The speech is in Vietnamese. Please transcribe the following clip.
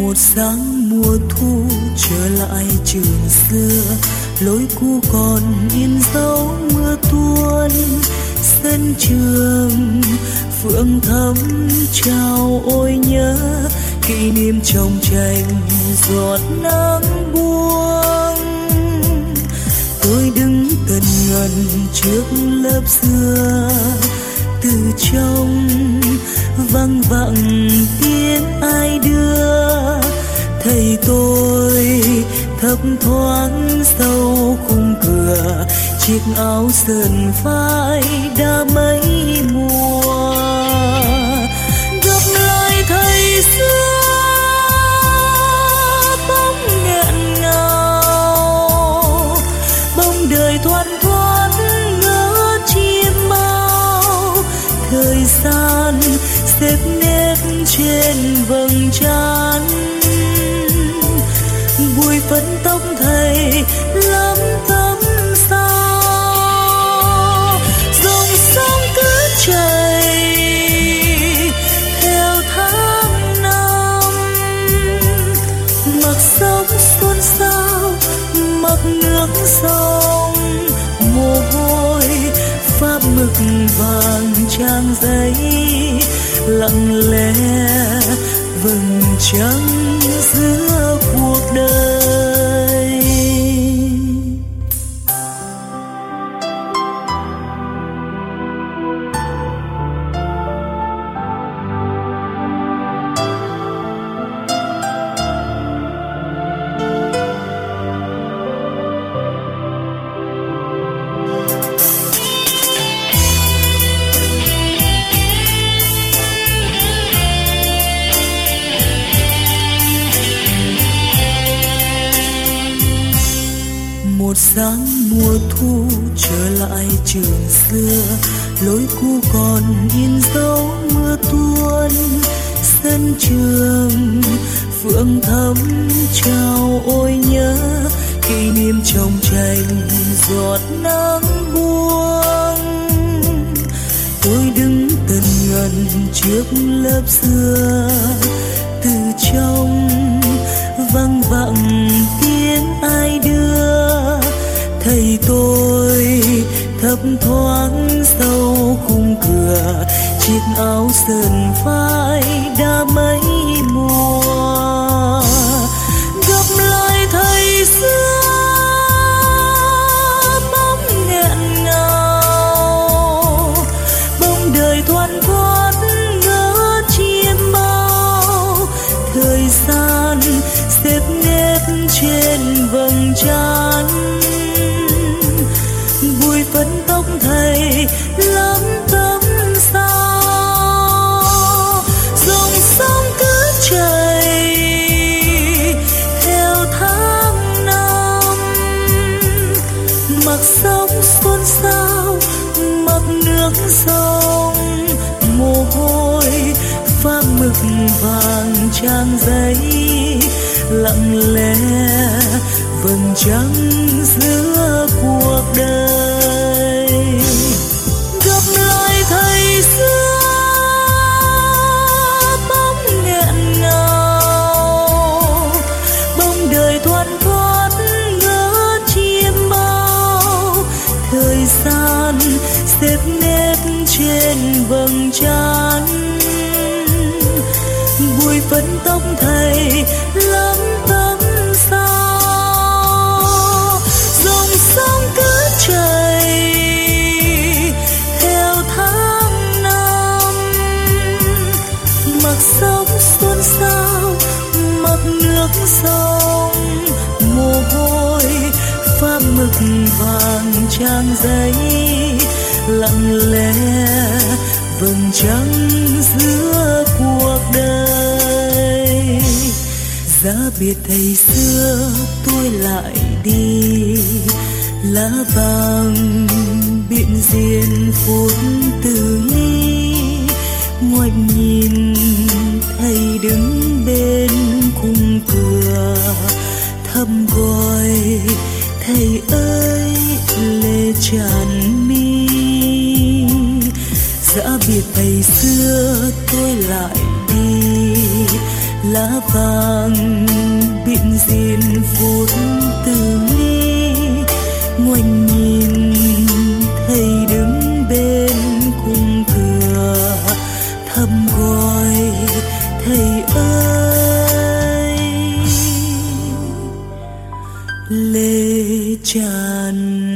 Một sáng mùa thu trở lại trường xưa, lối cũ còn in dấu mưa tuôn. Sân trường phượng thắm trao ôi nhớ, kỷ niệm trong tranh giọt nắng buông. Tôi đứng tần ngần trước lớp xưa, từ trong văng vẳng tiếng ai đưa. Thầy tôi thấp thoáng sau khung cửa, chiếc áo sờn phai đã mấy mùa. Gặp lại thầy xưa bóng nghẹn ngào, bóng đời thoăn thoắt ngỡ chim bao. Thời gian xếp nét trên vầng trán, bụi phấn tóc thầy lắm tấm sao. Dòng sông cứ chảy theo tháng năm, mặc sóng xôn xao, mặc nước sông. Mồ hôi pha mực vàng trang giấy, lặng lẽ vầng trăng giữa cuộc đời. Một sáng mùa thu trở lại trường xưa, lối cũ còn in dấu mưa tuôn. Sân trường phượng thắm trao ôi nhớ, kỷ niệm trong tranh giọt nắng buông. Tôi đứng tần ngần trước lớp xưa, từ trong văng vẳng tiếng ai đưa. Thầy tôi thấp thoáng sau khung cửa, chiếc áo sờn phai đã mấy mùa. Gặp lại thầy xưa bóng nghẹn ngào, bóng đời thoăn thoắt ngỡ chim bao. Thời gian xếp nét trên vầng trán, bụi phấn tóc thầy lắm tấm sao. Dòng sông cứ chảy theo tháng năm, mặc sóng xôn xao, mặc nước sông. Mồ hôi pha mực vàng trang giấy, lặng lẽ vầng trăng giữa cuộc đời. Gặp lại thầy xưa bóng nghẹn ngào, bóng đời thoăn thoắt ngỡ chim bao. Thời gian xếp nét trên vầng trán, bụi phấn tóc thầy lắm tấm sao. Dòng sông cứ chảy theo tháng năm, mặc sóng xôn xao, mặc nước sông. Mồ hôi pha mực vàng trang giấy, lặng lẽ vầng trăng giữa cuộc đời. Giá biệt thầy xưa tôi lại đi, lá vàng biện diên phút từ ly. Ngoảnh nhìn thầy đứng bên khung cửa, thầm gọi thầy ơi lệ tràn mi. Giá biệt thầy xưa tôi lại đi, lá vàng bịn diên phút từ ly, ngoảnh nhìn thầy đứng bên khung cửa thầm gọi thầy ơi. Lệ tràn